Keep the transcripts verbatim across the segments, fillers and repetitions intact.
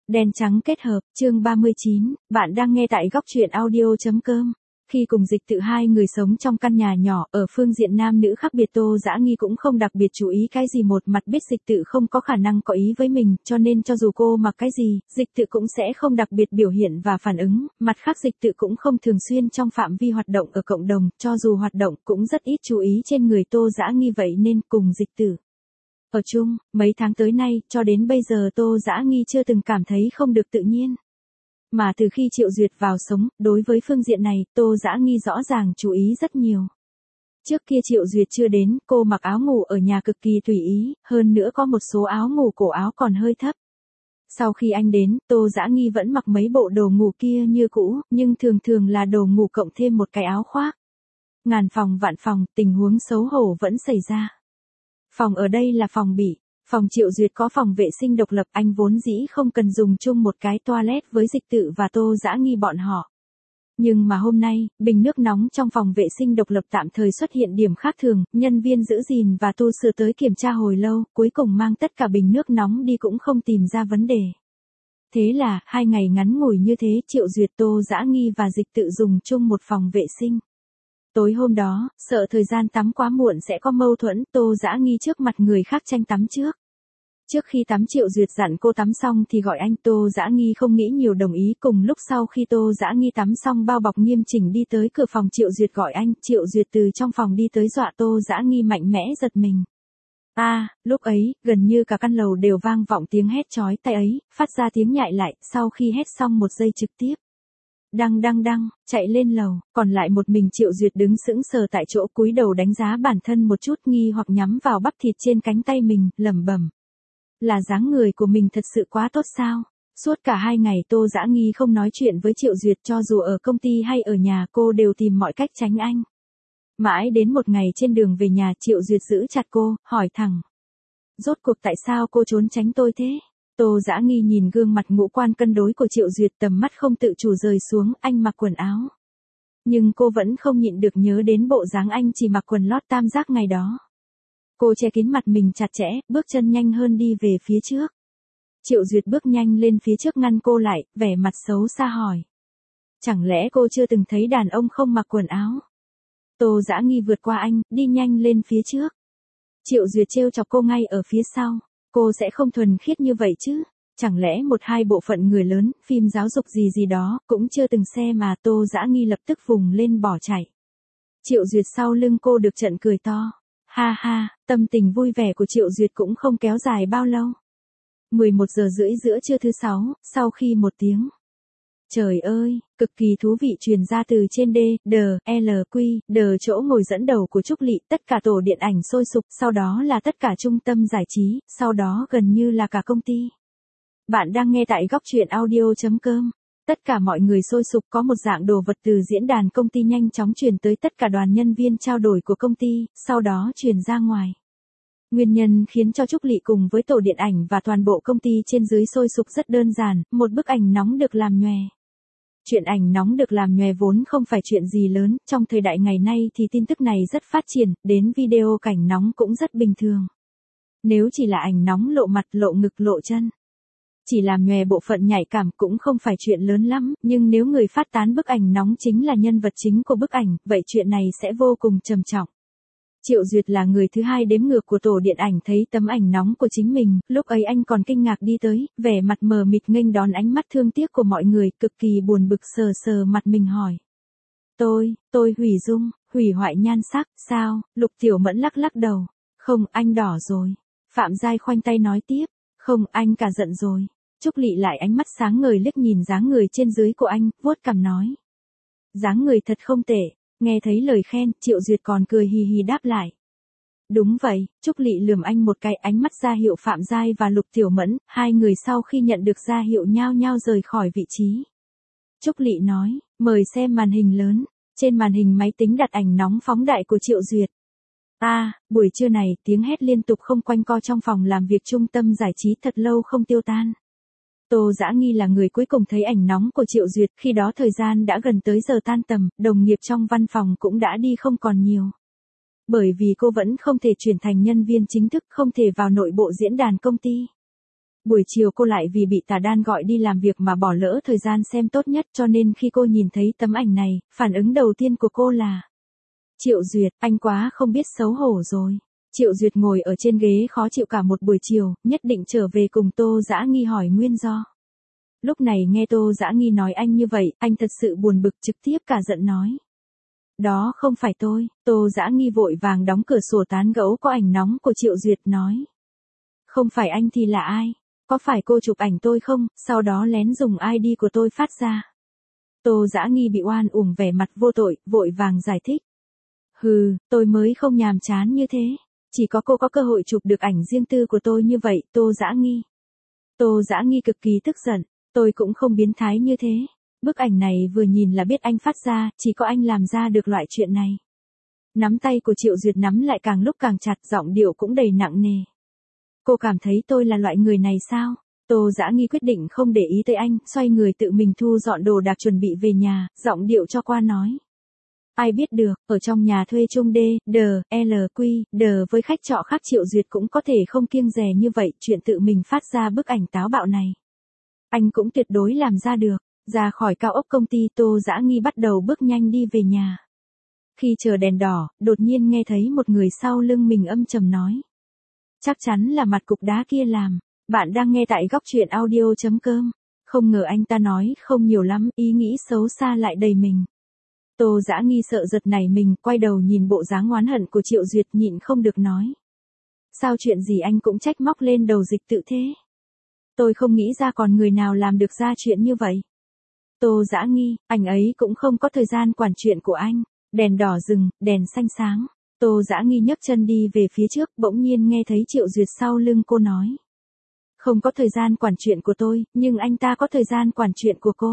Đen trắng kết hợp, chương ba mươi chín, bạn đang nghe tại góc truyện audio.com. Khi cùng Dịch Tự hai người sống trong căn nhà nhỏ, ở phương diện nam nữ khác biệt, Tô Dã Nghi cũng không đặc biệt chú ý cái gì, một mặt biết Dịch Tự không có khả năng có ý với mình, cho nên cho dù cô mặc cái gì, Dịch Tự cũng sẽ không đặc biệt biểu hiện và phản ứng, mặt khác Dịch Tự cũng không thường xuyên trong phạm vi hoạt động ở cộng đồng, cho dù hoạt động cũng rất ít chú ý trên người Tô Dã Nghi, vậy nên cùng Dịch Tự ở chung, mấy tháng tới nay, cho đến bây giờ Tô Dã Nghi chưa từng cảm thấy không được tự nhiên. Mà từ khi Triệu Duyệt vào sống, đối với phương diện này, Tô Dã Nghi rõ ràng chú ý rất nhiều. Trước kia Triệu Duyệt chưa đến, cô mặc áo ngủ ở nhà cực kỳ tùy ý, hơn nữa có một số áo ngủ cổ áo còn hơi thấp. Sau khi anh đến, Tô Dã Nghi vẫn mặc mấy bộ đồ ngủ kia như cũ, nhưng thường thường là đồ ngủ cộng thêm một cái áo khoác. Ngàn phòng vạn phòng, tình huống xấu hổ vẫn xảy ra. Phòng ở đây là phòng bị. Phòng Triệu Duyệt có phòng vệ sinh độc lập, anh vốn dĩ không cần dùng chung một cái toilet với Dịch Tự và Tô Dã Nghi bọn họ. Nhưng mà hôm nay, bình nước nóng trong phòng vệ sinh độc lập tạm thời xuất hiện điểm khác thường, nhân viên giữ gìn và tu sửa tới kiểm tra hồi lâu, cuối cùng mang tất cả bình nước nóng đi cũng không tìm ra vấn đề. Thế là, hai ngày ngắn ngủi như thế, Triệu Duyệt, Tô Dã Nghi và Dịch Tự dùng chung một phòng vệ sinh. Tối hôm đó, sợ thời gian tắm quá muộn sẽ có mâu thuẫn, Tô Dã Nghi trước mặt người khác tranh tắm trước. Trước khi tắm Triệu Duyệt dặn cô tắm xong thì gọi anh, Tô Dã Nghi không nghĩ nhiều đồng ý. Cùng lúc sau khi Tô Dã Nghi tắm xong bao bọc nghiêm chỉnh đi tới cửa phòng, Triệu Duyệt gọi anh, Triệu Duyệt từ trong phòng đi tới dọa Tô Dã Nghi mạnh mẽ giật mình. A, à, lúc ấy, gần như cả căn lầu đều vang vọng tiếng hét chói tai ấy, phát ra tiếng nhại lại, sau khi hét xong một giây trực tiếp. Đăng đăng đăng, chạy lên lầu, còn lại một mình Triệu Duyệt đứng sững sờ tại chỗ, cúi đầu đánh giá bản thân một chút, nghi hoặc nhắm vào bắp thịt trên cánh tay mình, lẩm bẩm. Là dáng người của mình thật sự quá tốt sao? Suốt cả hai ngày Tô Dã Nghi không nói chuyện với Triệu Duyệt, cho dù ở công ty hay ở nhà cô đều tìm mọi cách tránh anh. Mãi đến một ngày trên đường về nhà, Triệu Duyệt giữ chặt cô, hỏi thẳng. Rốt cuộc tại sao cô trốn tránh tôi thế? Tô Dã Nghi nhìn gương mặt ngũ quan cân đối của Triệu Duyệt, tầm mắt không tự chủ rời xuống, anh mặc quần áo. Nhưng cô vẫn không nhịn được nhớ đến bộ dáng anh chỉ mặc quần lót tam giác ngày đó. Cô che kín mặt mình chặt chẽ, bước chân nhanh hơn đi về phía trước. Triệu Duyệt bước nhanh lên phía trước ngăn cô lại, vẻ mặt xấu xa hỏi. Chẳng lẽ cô chưa từng thấy đàn ông không mặc quần áo? Tô Dã Nghi vượt qua anh, đi nhanh lên phía trước. Triệu Duyệt trêu chọc cô ngay ở phía sau. Cô sẽ không thuần khiết như vậy chứ? Chẳng lẽ một hai bộ phận người lớn, phim giáo dục gì gì đó, cũng chưa từng xem mà? Tô Dã Nghi lập tức vùng lên bỏ chạy. Triệu Duyệt sau lưng cô được trận cười to. Ha ha, tâm tình vui vẻ của Triệu Duyệt cũng không kéo dài bao lâu. mười một giờ rưỡi giữa trưa thứ sáu, sau khi một tiếng. Trời ơi, cực kỳ thú vị truyền ra từ trên D, D, L, Q, D chỗ ngồi dẫn đầu của Trúc Lị, tất cả tổ điện ảnh sôi sục, sau đó là tất cả trung tâm giải trí, sau đó gần như là cả công ty. Bạn đang nghe tại góc truyện audio.com. Tất cả mọi người sôi sục, có một dạng đồ vật từ diễn đàn công ty nhanh chóng truyền tới tất cả đoàn nhân viên trao đổi của công ty, sau đó truyền ra ngoài. Nguyên nhân khiến cho Trúc Lị cùng với tổ điện ảnh và toàn bộ công ty trên dưới sôi sục rất đơn giản, một bức ảnh nóng được làm nhòe. Chuyện ảnh nóng được làm nhòe vốn không phải chuyện gì lớn, trong thời đại ngày nay thì tin tức này rất phát triển, đến video cảnh nóng cũng rất bình thường. Nếu chỉ là ảnh nóng lộ mặt, lộ ngực, lộ chân, chỉ làm nhòe bộ phận nhạy cảm cũng không phải chuyện lớn lắm, nhưng nếu người phát tán bức ảnh nóng chính là nhân vật chính của bức ảnh, vậy chuyện này sẽ vô cùng trầm trọng. Triệu Duyệt là người thứ hai đếm ngược của tổ điện ảnh thấy tấm ảnh nóng của chính mình, lúc ấy anh còn kinh ngạc đi tới, vẻ mặt mờ mịt nghênh đón ánh mắt thương tiếc của mọi người, cực kỳ buồn bực sờ sờ mặt mình hỏi. Tôi, tôi hủy dung, hủy hoại nhan sắc, sao? Lục Tiểu Mẫn lắc lắc đầu. Không, anh đỏ rồi. Phạm Giai khoanh tay nói tiếp. Không, anh cả giận rồi. Trúc Lị lại ánh mắt sáng ngời liếc nhìn dáng người trên dưới của anh, vuốt cằm nói. Dáng người thật không tệ. Nghe thấy lời khen, Triệu Duyệt còn cười hì hì đáp lại. Đúng vậy, Trúc Lị lườm anh một cái, ánh mắt ra hiệu Phạm Giai và Lục Tiểu Mẫn, hai người sau khi nhận được ra hiệu nhao nhao rời khỏi vị trí. Trúc Lị nói, mời xem màn hình lớn. Trên màn hình máy tính đặt ảnh nóng phóng đại của Triệu Duyệt. A, à, buổi trưa này, tiếng hét liên tục không quanh co trong phòng làm việc trung tâm giải trí thật lâu không tiêu tan. Tô Dã Nghi là người cuối cùng thấy ảnh nóng của Triệu Duyệt, khi đó thời gian đã gần tới giờ tan tầm, đồng nghiệp trong văn phòng cũng đã đi không còn nhiều. Bởi vì cô vẫn không thể chuyển thành nhân viên chính thức, không thể vào nội bộ diễn đàn công ty. Buổi chiều cô lại vì bị Tả Đan gọi đi làm việc mà bỏ lỡ thời gian xem tốt nhất, cho nên khi cô nhìn thấy tấm ảnh này, phản ứng đầu tiên của cô là: Triệu Duyệt, anh quá không biết xấu hổ rồi. Triệu Duyệt ngồi ở trên ghế khó chịu cả một buổi chiều, nhất định trở về cùng Tô Dã Nghi hỏi nguyên do. Lúc này nghe Tô Dã Nghi nói anh như vậy, anh thật sự buồn bực, trực tiếp cả giận nói: Đó không phải tôi. Tô Dã Nghi vội vàng đóng cửa sổ tán gẫu có ảnh nóng của Triệu Duyệt nói: Không phải anh thì là ai? Có phải cô chụp ảnh tôi không, sau đó lén dùng i đê của tôi phát ra? Tô Dã Nghi bị oan uổng vẻ mặt vô tội, vội vàng giải thích: Hừ, tôi mới không nhàm chán như thế. Chỉ có cô có cơ hội chụp được ảnh riêng tư của tôi như vậy, Tô Dã Nghi. Tô Dã Nghi cực kỳ tức giận, tôi cũng không biến thái như thế. Bức ảnh này vừa nhìn là biết anh phát ra, chỉ có anh làm ra được loại chuyện này. Nắm tay của Triệu Duyệt nắm lại càng lúc càng chặt, giọng điệu cũng đầy nặng nề. Cô cảm thấy tôi là loại người này sao? Tô Dã Nghi quyết định không để ý tới anh, xoay người tự mình thu dọn đồ đạc chuẩn bị về nhà, giọng điệu cho qua nói: Ai biết được, ở trong nhà thuê chung D, D, L, Q, D với khách trọ khác Triệu Duyệt cũng có thể không kiêng dè như vậy, chuyện tự mình phát ra bức ảnh táo bạo này. Anh cũng tuyệt đối làm ra được. Ra khỏi cao ốc công ty, Tô Dã Nghi bắt đầu bước nhanh đi về nhà. Khi chờ đèn đỏ, đột nhiên nghe thấy một người sau lưng mình âm trầm nói: Chắc chắn là mặt cục đá kia làm. Bạn đang nghe tại góc truyện audio chấm com. Không ngờ anh ta nói không nhiều lắm, ý nghĩ xấu xa lại đầy mình. Tô Dã Nghi sợ giật nảy mình, quay đầu nhìn bộ dáng oán hận của Triệu Duyệt, nhịn không được nói: Sao chuyện gì anh cũng trách móc lên đầu Dịch Tự thế? Tôi không nghĩ ra còn người nào làm được ra chuyện như vậy. Tô Dã Nghi, anh ấy cũng không có thời gian quản chuyện của anh. Đèn đỏ dừng, đèn xanh sáng. Tô Dã Nghi nhấc chân đi về phía trước, bỗng nhiên nghe thấy Triệu Duyệt sau lưng cô nói: Không có thời gian quản chuyện của tôi, nhưng anh ta có thời gian quản chuyện của cô.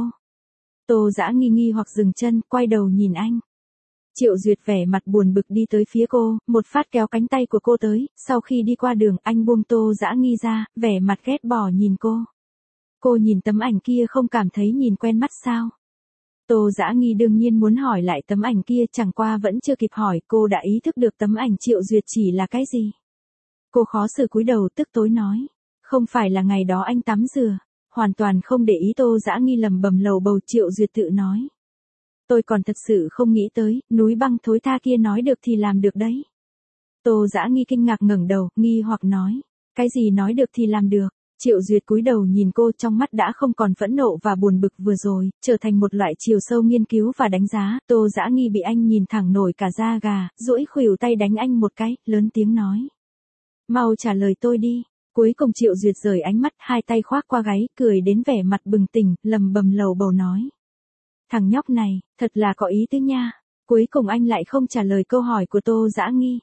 Tô Dã Nghi nghi hoặc dừng chân, quay đầu nhìn anh. Triệu Duyệt vẻ mặt buồn bực đi tới phía cô, một phát kéo cánh tay của cô tới, sau khi đi qua đường, anh buông Tô Dã Nghi ra, vẻ mặt ghét bỏ nhìn cô. Cô nhìn tấm ảnh kia không cảm thấy nhìn quen mắt sao? Tô Dã Nghi đương nhiên muốn hỏi lại tấm ảnh kia, chẳng qua vẫn chưa kịp hỏi, cô đã ý thức được tấm ảnh Triệu Duyệt chỉ là cái gì. Cô khó xử cúi đầu tức tối nói: Không phải là ngày đó anh tắm rửa. Hoàn toàn không để ý Tô Dã Nghi lầm bầm lầu bầu, Triệu Duyệt tự nói: Tôi còn thật sự không nghĩ tới, núi băng thối tha kia nói được thì làm được đấy. Tô Dã Nghi kinh ngạc ngẩng đầu, nghi hoặc nói: Cái gì nói được thì làm được? Triệu Duyệt cúi đầu nhìn cô, trong mắt đã không còn phẫn nộ và buồn bực vừa rồi, trở thành một loại chiều sâu nghiên cứu và đánh giá. Tô Dã Nghi bị anh nhìn thẳng nổi cả da gà, duỗi khuỷu tay đánh anh một cái, lớn tiếng nói: Mau trả lời tôi đi. Cuối cùng Triệu Duyệt rời ánh mắt, hai tay khoác qua gáy, cười đến vẻ mặt bừng tỉnh, lầm bầm lầu bầu nói: Thằng nhóc này, thật là có ý tứ nha. Cuối cùng anh lại không trả lời câu hỏi của Tô Dã Nghi.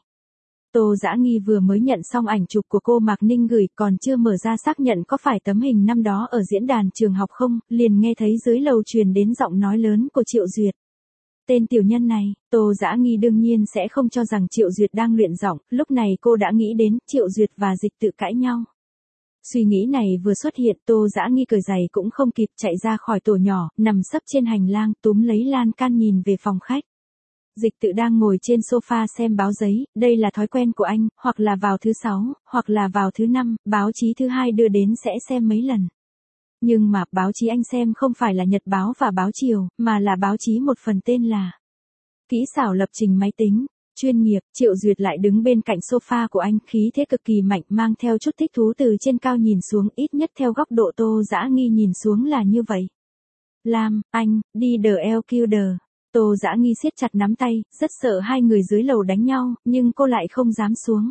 Tô Dã Nghi vừa mới nhận xong ảnh chụp của cô Mạc Ninh gửi, còn chưa mở ra xác nhận có phải tấm hình năm đó ở diễn đàn trường học không, liền nghe thấy dưới lầu truyền đến giọng nói lớn của Triệu Duyệt. Tên tiểu nhân này, Tô Dã Nghi đương nhiên sẽ không cho rằng Triệu Duyệt đang luyện giọng, lúc này cô đã nghĩ đến Triệu Duyệt và Dịch Tự cãi nhau. Suy nghĩ này vừa xuất hiện, Tô Dã Nghi cởi giày cũng không kịp, chạy ra khỏi tổ nhỏ, nằm sấp trên hành lang, túm lấy lan can nhìn về phòng khách. Dịch Tự đang ngồi trên sofa xem báo giấy, đây là thói quen của anh, hoặc là vào thứ sáu, hoặc là vào thứ năm, báo chí thứ hai đưa đến sẽ xem mấy lần. Nhưng mà, báo chí anh xem không phải là Nhật báo và báo Chiều, mà là báo chí một phần tên là Kỹ xảo lập trình máy tính, chuyên nghiệp. Triệu Duyệt lại đứng bên cạnh sofa của anh, khí thế cực kỳ mạnh, mang theo chút thích thú từ trên cao nhìn xuống, ít nhất theo góc độ Tô Dã Nghi nhìn xuống là như vậy. Lam, anh, đi đờ eo kêu đờ. Tô Dã Nghi siết chặt nắm tay, rất sợ hai người dưới lầu đánh nhau, nhưng cô lại không dám xuống.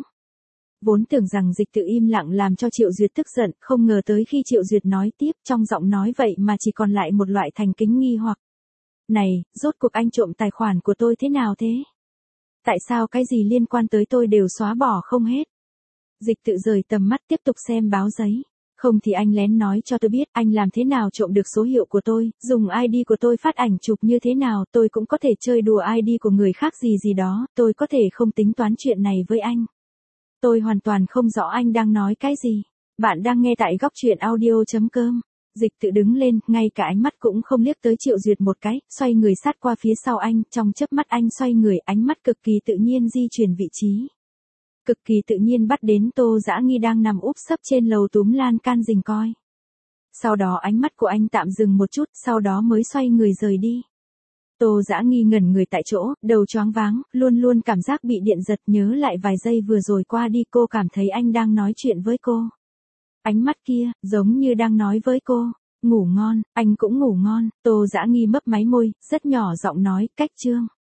Vốn tưởng rằng Dịch Tự im lặng làm cho Triệu Duyệt tức giận, không ngờ tới khi Triệu Duyệt nói tiếp, trong giọng nói vậy mà chỉ còn lại một loại thành kính nghi hoặc. Này, rốt cuộc anh trộm tài khoản của tôi thế nào thế? Tại sao cái gì liên quan tới tôi đều xóa bỏ không hết? Dịch Tự rời tầm mắt tiếp tục xem báo giấy. Không thì anh lén nói cho tôi biết anh làm thế nào trộm được số hiệu của tôi, dùng i đê của tôi phát ảnh chụp như thế nào, tôi cũng có thể chơi đùa i đê của người khác gì gì đó, tôi có thể không tính toán chuyện này với anh. Tôi hoàn toàn không rõ anh đang nói cái gì. Bạn đang nghe tại góc truyện audio chấm com. Dịch Tự đứng lên, ngay cả ánh mắt cũng không liếc tới Triệu Duyệt một cái, xoay người sát qua phía sau anh, trong chớp mắt anh xoay người, ánh mắt cực kỳ tự nhiên di chuyển vị trí. cực kỳ tự nhiên bắt đến Tô Dã Nghi đang nằm úp sấp trên lầu túm lan can rình coi. Sau đó ánh mắt của anh tạm dừng một chút, sau đó mới xoay người rời đi. Tô Dã Nghi ngẩn người tại chỗ, đầu choáng váng, luôn luôn cảm giác bị điện giật, nhớ lại vài giây vừa rồi qua đi cô cảm thấy anh đang nói chuyện với cô. Ánh mắt kia, giống như đang nói với cô, ngủ ngon, anh cũng ngủ ngon. Tô Dã Nghi mấp máy môi, rất nhỏ giọng nói, cách Trương.